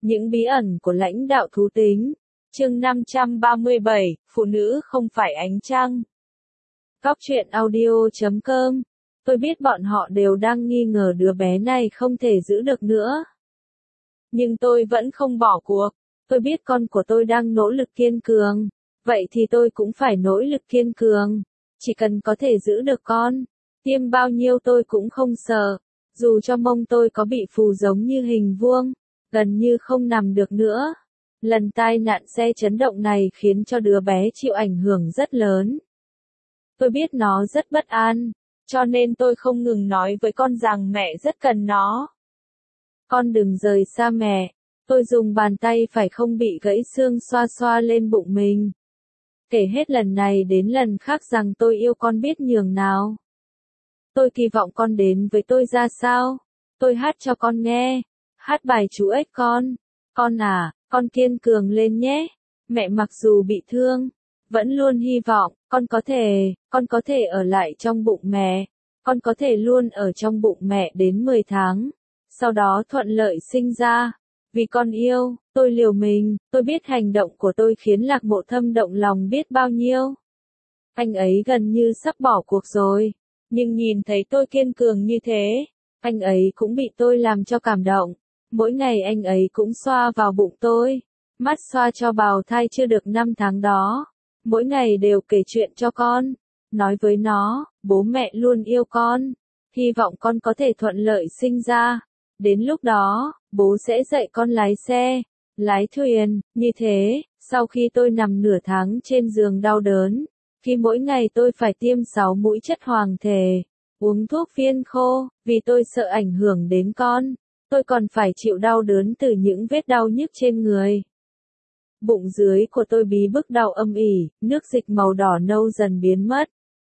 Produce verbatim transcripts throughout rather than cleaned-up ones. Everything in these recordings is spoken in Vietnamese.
Những bí ẩn của lãnh đạo thú tính. Chương năm trăm ba mươi bảy, phụ nữ không phải ánh trăng. Góc truyện audio chấm com. Tôi biết bọn họ đều đang nghi ngờ đứa bé này không thể giữ được nữa. Nhưng tôi vẫn không bỏ cuộc. Tôi biết con của tôi đang nỗ lực kiên cường. Vậy thì tôi cũng phải nỗ lực kiên cường. Chỉ cần có thể giữ được con. Tiêm bao nhiêu tôi cũng không sợ. Dù cho mông tôi có bị phù giống như hình vuông. Gần như không nằm được nữa. Lần tai nạn xe chấn động này khiến cho đứa bé chịu ảnh hưởng rất lớn. Tôi biết nó rất bất an, cho nên tôi không ngừng nói với con rằng mẹ rất cần nó. Con đừng rời xa mẹ. Tôi dùng bàn tay phải không bị gãy xương xoa xoa lên bụng mình. Kể hết lần này đến lần khác rằng tôi yêu con biết nhường nào. Tôi kỳ vọng con đến với tôi ra sao. Tôi hát cho con nghe. Hát bài chú ếch con. Con à, con kiên cường lên nhé. Mẹ mặc dù bị thương, vẫn luôn hy vọng, con có thể, con có thể ở lại trong bụng mẹ. Con có thể luôn ở trong bụng mẹ đến mười tháng. Sau đó thuận lợi sinh ra. Vì con yêu, tôi liều mình, tôi biết hành động của tôi khiến Lạc Mộ Thâm động lòng biết bao nhiêu. Anh ấy gần như sắp bỏ cuộc rồi. Nhưng nhìn thấy tôi kiên cường như thế, anh ấy cũng bị tôi làm cho cảm động. Mỗi ngày anh ấy cũng xoa vào bụng tôi, mắt xoa cho bào thai chưa được năm tháng đó. Mỗi ngày đều kể chuyện cho con, nói với nó, bố mẹ luôn yêu con, hy vọng con có thể thuận lợi sinh ra. Đến lúc đó, bố sẽ dạy con lái xe, lái thuyền, như thế, sau khi tôi nằm nửa tháng trên giường đau đớn, khi mỗi ngày tôi phải tiêm sáu mũi chất hoàng thể, uống thuốc viên khô, vì tôi sợ ảnh hưởng đến con. Tôi còn phải chịu đau đớn từ những vết đau nhức trên người. Bụng dưới của tôi bí bức đau âm ỉ, nước dịch màu đỏ nâu dần biến mất.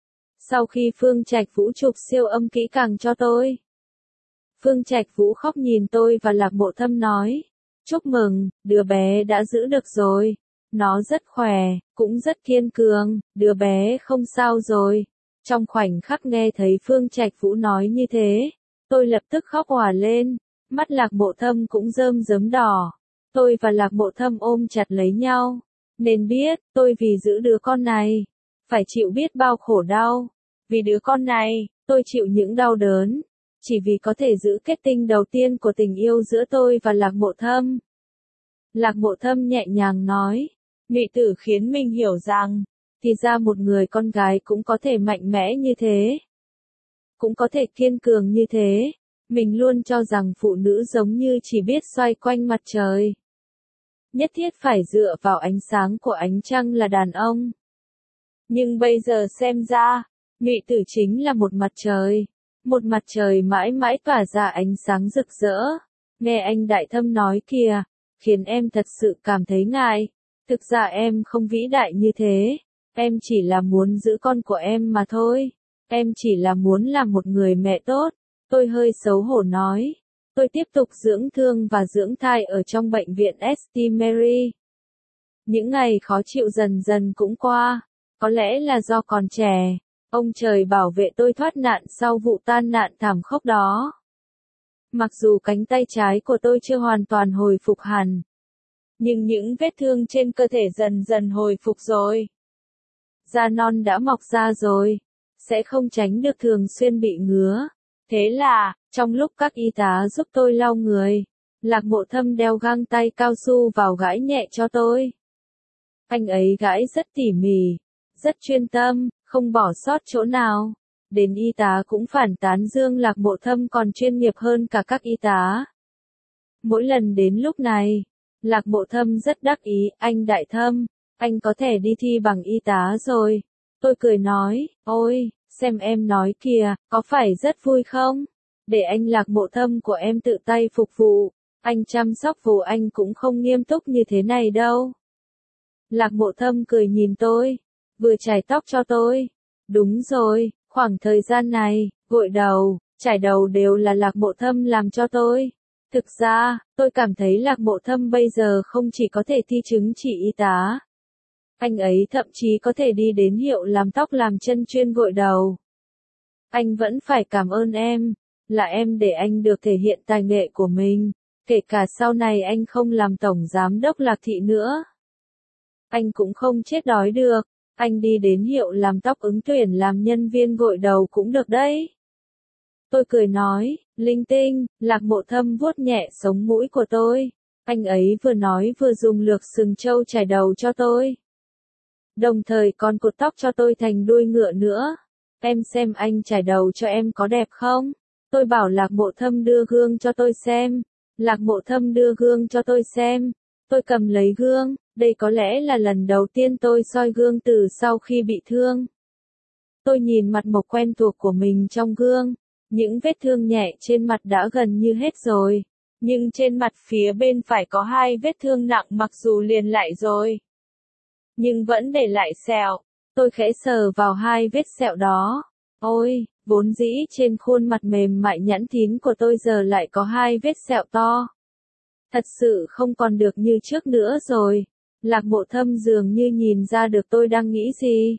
Sau khi Phương Trạch Vũ chụp siêu âm kỹ càng cho tôi, Phương Trạch Vũ khóc nhìn tôi và Lạc Mộ Thâm nói, chúc mừng, đứa bé đã giữ được rồi. Nó rất khỏe, cũng rất kiên cường, đứa bé không sao rồi. Trong khoảnh khắc nghe thấy Phương Trạch Vũ nói như thế, tôi lập tức khóc òa lên. Mắt Lạc Mộ Thâm cũng rơm rớm đỏ. Tôi và Lạc Mộ Thâm ôm chặt lấy nhau. Nên biết, tôi vì giữ đứa con này, phải chịu biết bao khổ đau. Vì đứa con này, tôi chịu những đau đớn. Chỉ vì có thể giữ kết tinh đầu tiên của tình yêu giữa tôi và Lạc Mộ Thâm. Lạc Mộ Thâm nhẹ nhàng nói. Nhụy tử khiến mình hiểu rằng, thì ra một người con gái cũng có thể mạnh mẽ như thế. Cũng có thể kiên cường như thế. Mình luôn cho rằng phụ nữ giống như chỉ biết xoay quanh mặt trời. Nhất thiết phải dựa vào ánh sáng của ánh trăng là đàn ông. Nhưng bây giờ xem ra, nhụy tử chính là một mặt trời. Một mặt trời mãi mãi tỏa ra ánh sáng rực rỡ. Nghe anh Đại Thâm nói kìa, khiến em thật sự cảm thấy ngại. Thực ra em không vĩ đại như thế. Em chỉ là muốn giữ con của em mà thôi. Em chỉ là muốn làm một người mẹ tốt. Tôi hơi xấu hổ nói. Tôi tiếp tục dưỡng thương và dưỡng thai ở trong bệnh viện Saint Mary. Những ngày khó chịu dần dần cũng qua. Có lẽ là do còn trẻ. Ông trời bảo vệ tôi thoát nạn sau vụ tai nạn thảm khốc đó. Mặc dù cánh tay trái của tôi chưa hoàn toàn hồi phục hẳn. Nhưng những vết thương trên cơ thể dần dần hồi phục rồi. Da non đã mọc ra rồi. Sẽ không tránh được thường xuyên bị ngứa. Thế là, trong lúc các y tá giúp tôi lau người, Lạc Mộ Thâm đeo găng tay cao su vào gãi nhẹ cho tôi. Anh ấy gãi rất tỉ mỉ, rất chuyên tâm, không bỏ sót chỗ nào. Đến y tá cũng phản tán dương Lạc Mộ Thâm còn chuyên nghiệp hơn cả các y tá. Mỗi lần đến lúc này, Lạc Mộ Thâm rất đắc ý, anh Đại Thâm, anh có thể đi thi bằng y tá rồi. Tôi cười nói, ôi, xem em nói kìa, có phải rất vui không? Để anh Lạc Mộ Thâm của em tự tay phục vụ, anh chăm sóc vụ anh cũng không nghiêm túc như thế này đâu. Lạc Mộ Thâm cười nhìn tôi, vừa chải tóc cho tôi. Đúng rồi, khoảng thời gian này, gội đầu, chải đầu đều là Lạc Mộ Thâm làm cho tôi. Thực ra, tôi cảm thấy Lạc Mộ Thâm bây giờ không chỉ có thể thi chứng chỉ y tá. Anh ấy thậm chí có thể đi đến hiệu làm tóc làm chân chuyên gội đầu. Anh vẫn phải cảm ơn em, là em để anh được thể hiện tài nghệ của mình. Kể cả sau này anh không làm tổng giám đốc Lạc Thị nữa. Anh cũng không chết đói được. Anh đi đến hiệu làm tóc ứng tuyển làm nhân viên gội đầu cũng được đấy. Tôi cười nói, linh tinh, Lạc Mộ Thâm vuốt nhẹ sống mũi của tôi. Anh ấy vừa nói vừa dùng lược sừng trâu chải đầu cho tôi. Đồng thời còn cột tóc cho tôi thành đuôi ngựa nữa. Em xem anh chải đầu cho em có đẹp không? Tôi bảo Lạc Mộ Thâm đưa gương cho tôi xem. Lạc Mộ Thâm đưa gương cho tôi xem. Tôi cầm lấy gương, đây có lẽ là lần đầu tiên tôi soi gương từ sau khi bị thương. Tôi nhìn mặt mộc quen thuộc của mình trong gương. Những vết thương nhẹ trên mặt đã gần như hết rồi. Nhưng trên mặt phía bên phải có hai vết thương nặng mặc dù liền lại rồi. Nhưng vẫn để lại sẹo. Tôi khẽ sờ vào hai vết sẹo đó. Ôi, vốn dĩ trên khuôn mặt mềm mại nhẵn thín của tôi giờ lại có hai vết sẹo to. Thật sự không còn được như trước nữa rồi. Lạc Mộ Thâm dường như nhìn ra được tôi đang nghĩ gì.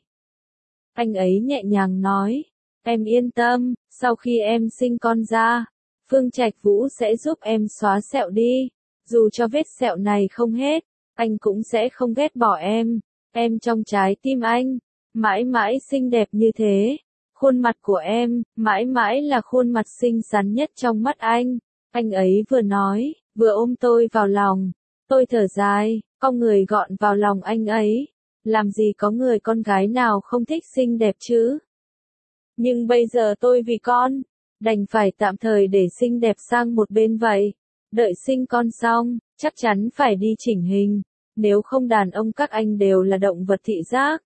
Anh ấy nhẹ nhàng nói, em yên tâm, sau khi em sinh con ra, Phương Trạch Vũ sẽ giúp em xóa sẹo đi. Dù cho vết sẹo này không hết, anh cũng sẽ không ghét bỏ em. Em trong trái tim anh, mãi mãi xinh đẹp như thế. Khuôn mặt của em, mãi mãi là khuôn mặt xinh xắn nhất trong mắt anh. Anh ấy vừa nói, vừa ôm tôi vào lòng. Tôi thở dài, cong người gọn vào lòng anh ấy. Làm gì có người con gái nào không thích xinh đẹp chứ? Nhưng bây giờ tôi vì con, đành phải tạm thời để xinh đẹp sang một bên vậy. Đợi sinh con xong, chắc chắn phải đi chỉnh hình. Nếu không đàn ông các anh đều là động vật thị giác.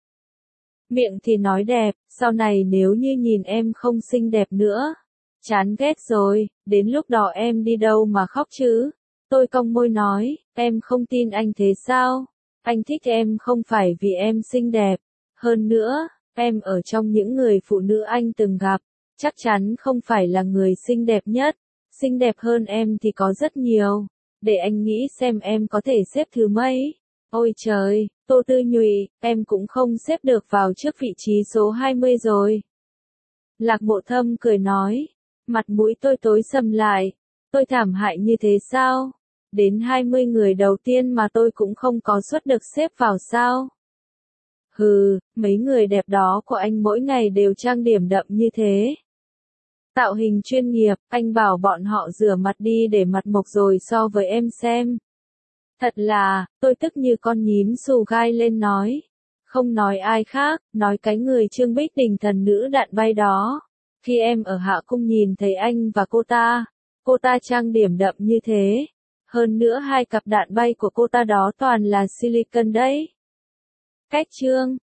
Miệng thì nói đẹp, sau này nếu như nhìn em không xinh đẹp nữa. Chán ghét rồi, đến lúc đó em đi đâu mà khóc chứ? Tôi cong môi nói, em không tin anh thế sao? Anh thích em không phải vì em xinh đẹp. Hơn nữa, em ở trong những người phụ nữ anh từng gặp, chắc chắn không phải là người xinh đẹp nhất. Xinh đẹp hơn em thì có rất nhiều. Để anh nghĩ xem em có thể xếp thứ mấy. Ôi trời, Tô Tư Nhụy, em cũng không xếp được vào trước vị trí số hai mươi rồi. Lạc Mộ Thâm cười nói, mặt mũi tôi tối sầm lại. Tôi thảm hại như thế sao? Đến hai mươi người đầu tiên mà tôi cũng không có suất được xếp vào sao? Hừ, mấy người đẹp đó của anh mỗi ngày đều trang điểm đậm như thế. Tạo hình chuyên nghiệp, anh bảo bọn họ rửa mặt đi để mặt mộc rồi so với em xem. Thật là, tôi tức như con nhím xù gai lên nói. Không nói ai khác, nói cái người Trương Bích Đình thần nữ đạn bay đó. Khi em ở Hạ Cung nhìn thấy anh và cô ta, cô ta trang điểm đậm như thế. Hơn nữa hai cặp đạn bay của cô ta đó toàn là silicon đấy. Cách trương,